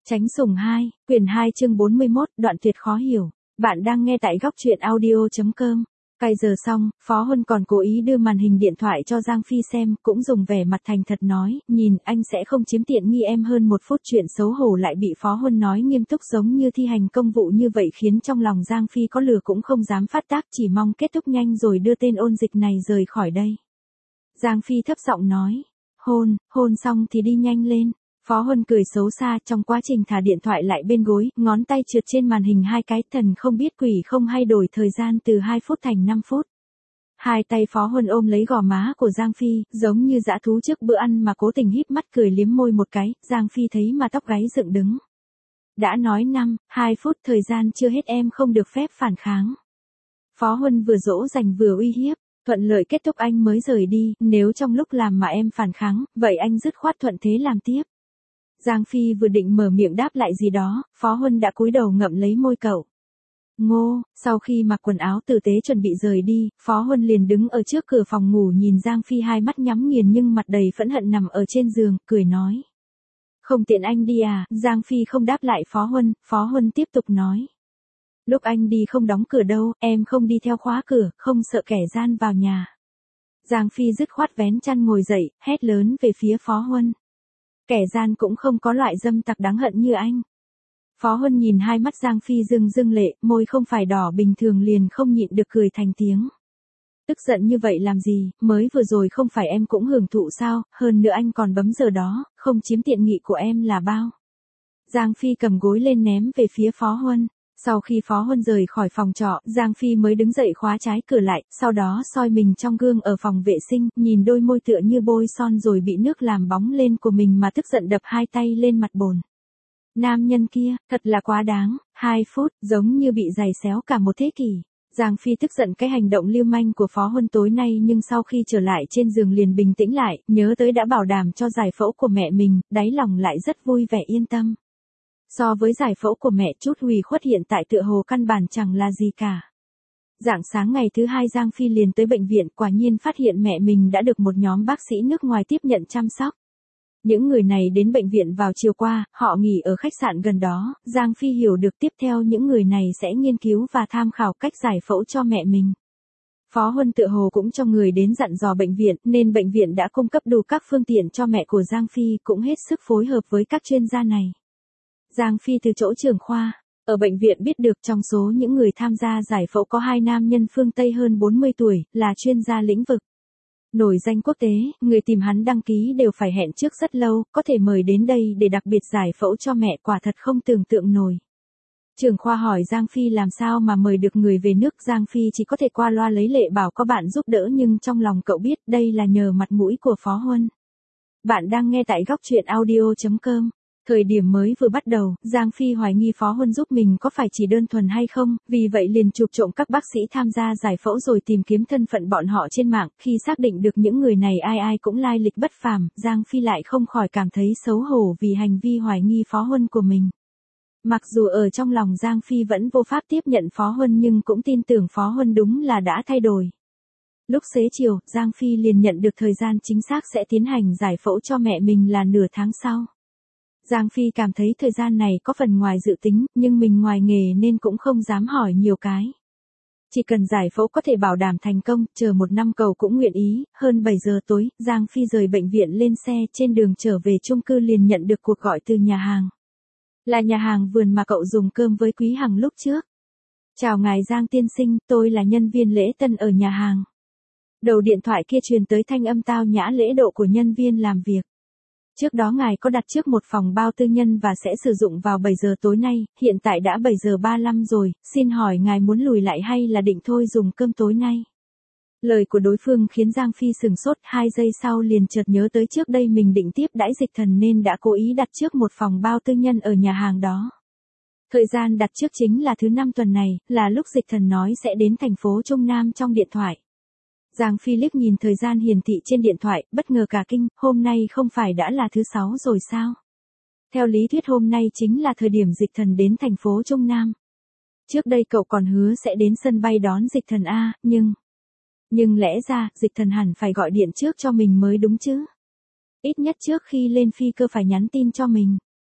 Tránh sủng 2, quyển 2 chương 41, đoạn tuyệt khó hiểu. Bạn đang nghe tại góc truyện audio.com. Cày giờ xong, Phó Huân còn cố ý đưa màn hình điện thoại cho Giang Phi xem, cũng dùng vẻ mặt thành thật nói, nhìn anh sẽ không chiếm tiện nghi em hơn một phút. Chuyện xấu hổ lại bị Phó Huân nói nghiêm túc giống như thi hành công vụ như vậy, khiến trong lòng Giang Phi có lửa cũng không dám phát tác, chỉ mong kết thúc nhanh rồi đưa tên ôn dịch này rời khỏi đây. Giang Phi thấp giọng nói, hôn xong thì đi nhanh lên. Phó Huân cười xấu xa, trong quá trình thả điện thoại lại bên gối, ngón tay trượt trên màn hình 2 cái, thần không biết quỷ không hay đổi thời gian từ 2 phút thành 5 phút. Hai tay Phó Huân ôm lấy gò má của Giang Phi, giống như dã thú trước bữa ăn mà cố tình híp mắt cười liếm môi một cái, Giang Phi thấy mà tóc gáy dựng đứng. Đã nói 2 phút thời gian chưa hết em không được phép phản kháng. Phó Huân vừa dỗ dành vừa uy hiếp. Thuận lợi kết thúc anh mới rời đi, nếu trong lúc làm mà em phản kháng, vậy anh dứt khoát thuận thế làm tiếp. Giang Phi vừa định mở miệng đáp lại gì đó, Phó Huân đã cúi đầu ngậm lấy môi cậu. Ngô, sau khi mặc quần áo tử tế chuẩn bị rời đi, Phó Huân liền đứng ở trước cửa phòng ngủ nhìn Giang Phi hai mắt nhắm nghiền nhưng mặt đầy phẫn hận nằm ở trên giường, cười nói. Không tiện anh đi à, Giang Phi không đáp lại Phó Huân tiếp tục nói. Lúc anh đi không đóng cửa đâu, em không đi theo khóa cửa, không sợ kẻ gian vào nhà. Giang Phi dứt khoát vén chăn ngồi dậy, hét lớn về phía Phó Huân. Kẻ gian cũng không có loại dâm tặc đáng hận như anh. Phó Huân nhìn hai mắt Giang Phi rưng lệ, môi không phải đỏ bình thường liền không nhịn được cười thành tiếng. Tức giận như vậy làm gì, mới vừa rồi không phải em cũng hưởng thụ sao, hơn nữa anh còn bấm giờ đó, không chiếm tiện nghị của em là bao. Giang Phi cầm gối lên ném về phía Phó Huân. Sau khi Phó Huân rời khỏi phòng trọ, Giang Phi mới đứng dậy khóa trái cửa lại, sau đó soi mình trong gương ở phòng vệ sinh, nhìn đôi môi tựa như bôi son rồi bị nước làm bóng lên của mình mà tức giận đập hai tay lên mặt bồn. Nam nhân kia, thật là quá đáng, 2 phút, giống như bị giày xéo cả một thế kỷ. Giang Phi tức giận cái hành động lưu manh của Phó Huân tối nay nhưng sau khi trở lại trên giường liền bình tĩnh lại, nhớ tới đã bảo đảm cho giải phẫu của mẹ mình, đáy lòng lại rất vui vẻ yên tâm. So với giải phẫu của mẹ, chút ủy khuất hiện tại tựa hồ căn bản chẳng là gì cả. Rạng sáng ngày thứ 2 Giang Phi liền tới bệnh viện, quả nhiên phát hiện mẹ mình đã được một nhóm bác sĩ nước ngoài tiếp nhận chăm sóc. Những người này đến bệnh viện vào chiều qua, họ nghỉ ở khách sạn gần đó, Giang Phi hiểu được tiếp theo những người này sẽ nghiên cứu và tham khảo cách giải phẫu cho mẹ mình. Phó Huân tựa hồ cũng cho người đến dặn dò bệnh viện, nên bệnh viện đã cung cấp đủ các phương tiện cho mẹ của Giang Phi, cũng hết sức phối hợp với các chuyên gia này. Giang Phi từ chỗ trưởng khoa, ở bệnh viện biết được trong số những người tham gia giải phẫu có 2 nam nhân phương Tây hơn 40 tuổi, là chuyên gia lĩnh vực nổi danh quốc tế, người tìm hắn đăng ký đều phải hẹn trước rất lâu, có thể mời đến đây để đặc biệt giải phẫu cho mẹ, quả thật không tưởng tượng nổi. Trưởng khoa hỏi Giang Phi làm sao mà mời được người về nước, Giang Phi chỉ có thể qua loa lấy lệ bảo có bạn giúp đỡ nhưng trong lòng cậu biết đây là nhờ mặt mũi của Phó Huân. Bạn đang nghe tại góc truyện audio.com. Thời điểm mới vừa bắt đầu, Giang Phi hoài nghi Phó Huân giúp mình có phải chỉ đơn thuần hay không, vì vậy liền chụp trộm các bác sĩ tham gia giải phẫu rồi tìm kiếm thân phận bọn họ trên mạng, khi xác định được những người này ai cũng lai lịch bất phàm, Giang Phi lại không khỏi cảm thấy xấu hổ vì hành vi hoài nghi Phó Huân của mình. Mặc dù ở trong lòng Giang Phi vẫn vô pháp tiếp nhận Phó Huân nhưng cũng tin tưởng Phó Huân đúng là đã thay đổi. Lúc xế chiều, Giang Phi liền nhận được thời gian chính xác sẽ tiến hành giải phẫu cho mẹ mình là nửa tháng sau. Giang Phi cảm thấy thời gian này có phần ngoài dự tính, nhưng mình ngoài nghề nên cũng không dám hỏi nhiều cái. Chỉ cần giải phẫu có thể bảo đảm thành công, chờ 1 năm cậu cũng nguyện ý. Hơn 7 giờ tối, Giang Phi rời bệnh viện lên xe, trên đường trở về chung cư liền nhận được cuộc gọi từ nhà hàng. Là nhà hàng vườn mà cậu dùng cơm với Quý Hằng lúc trước. Chào ngài Giang tiên sinh, tôi là nhân viên lễ tân ở nhà hàng. Đầu điện thoại kia truyền tới thanh âm tao nhã lễ độ của nhân viên làm việc. Trước đó ngài có đặt trước một phòng bao tư nhân và sẽ sử dụng vào 7 giờ tối nay, hiện tại đã 7 giờ 35 rồi, xin hỏi ngài muốn lùi lại hay là định thôi dùng cơm tối nay? Lời của đối phương khiến Giang Phi sừng sốt, 2 giây sau liền chợt nhớ tới trước đây mình định tiếp đãi Dịch Thần nên đã cố ý đặt trước một phòng bao tư nhân ở nhà hàng đó. Thời gian đặt trước chính là thứ 5 tuần này, là lúc Dịch Thần nói sẽ đến thành phố Trung Nam trong điện thoại. Giang Phi liếc nhìn thời gian hiển thị trên điện thoại, bất ngờ cả kinh, hôm nay không phải đã là thứ 6 rồi sao? Theo lý thuyết hôm nay chính là thời điểm Dịch Thần đến thành phố Trung Nam. Trước đây cậu còn hứa sẽ đến sân bay đón Dịch Thần a, nhưng lẽ ra, Dịch Thần hẳn phải gọi điện trước cho mình mới đúng chứ? Ít nhất trước khi lên phi cơ phải nhắn tin cho mình.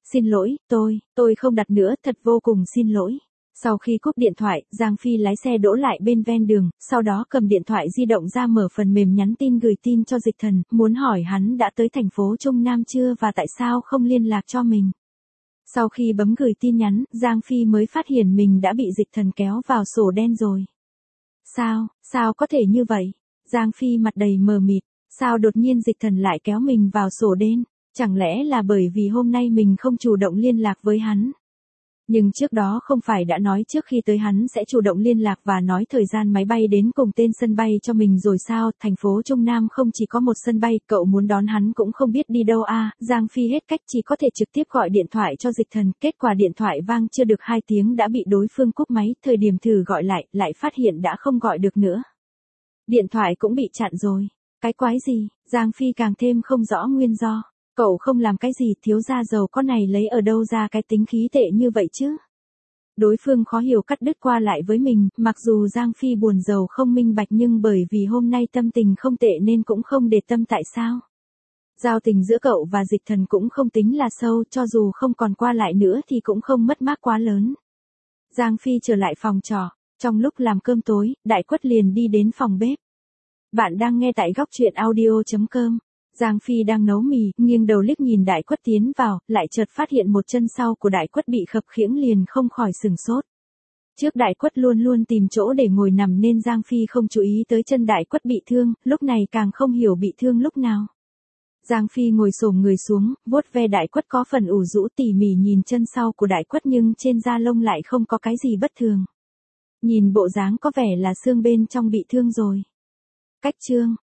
Xin lỗi, tôi không đặt nữa, thật vô cùng xin lỗi. Sau khi cúp điện thoại, Giang Phi lái xe đỗ lại bên ven đường, sau đó cầm điện thoại di động ra mở phần mềm nhắn tin gửi tin cho Dịch Thần, muốn hỏi hắn đã tới thành phố Trung Nam chưa và tại sao không liên lạc cho mình. Sau khi bấm gửi tin nhắn, Giang Phi mới phát hiện mình đã bị Dịch Thần kéo vào sổ đen rồi. Sao có thể như vậy? Giang Phi mặt đầy mờ mịt, sao đột nhiên Dịch Thần lại kéo mình vào sổ đen? Chẳng lẽ là bởi vì hôm nay mình không chủ động liên lạc với hắn? Nhưng trước đó không phải đã nói trước khi tới hắn sẽ chủ động liên lạc và nói thời gian máy bay đến cùng tên sân bay cho mình rồi sao? Thành phố Trung Nam không chỉ có một sân bay, cậu muốn đón hắn cũng không biết đi đâu à? Giang Phi hết cách chỉ có thể trực tiếp gọi điện thoại cho Dịch Thần, kết quả điện thoại vang chưa được 2 tiếng đã bị đối phương cúp máy, thời điểm thử gọi lại phát hiện đã không gọi được nữa. Điện thoại cũng bị chặn rồi. Cái quái gì? Giang Phi càng thêm không rõ nguyên do. Cậu không làm cái gì, thiếu gia giàu có này lấy ở đâu ra cái tính khí tệ như vậy chứ? Đối phương khó hiểu cắt đứt qua lại với mình, mặc dù Giang Phi buồn giàu không minh bạch nhưng bởi vì hôm nay tâm tình không tệ nên cũng không để tâm tại sao. Giao tình giữa cậu và Dịch Thần cũng không tính là sâu, cho dù không còn qua lại nữa thì cũng không mất mát quá lớn. Giang Phi trở lại phòng trọ, trong lúc làm cơm tối, Đại Quất liền đi đến phòng bếp. Bạn đang nghe tại góc truyện audio.com. Giang Phi đang nấu mì, nghiêng đầu liếc nhìn Đại Quất tiến vào, lại chợt phát hiện một chân sau của Đại Quất bị khập khiễng liền không khỏi sửng sốt. Trước Đại Quất luôn luôn tìm chỗ để ngồi nằm nên Giang Phi không chú ý tới chân Đại Quất bị thương, lúc này càng không hiểu bị thương lúc nào. Giang Phi ngồi xổm người xuống, vuốt ve Đại Quất có phần ủ rũ tỉ mỉ nhìn chân sau của Đại Quất nhưng trên da lông lại không có cái gì bất thường. Nhìn bộ dáng có vẻ là xương bên trong bị thương rồi. Cách chương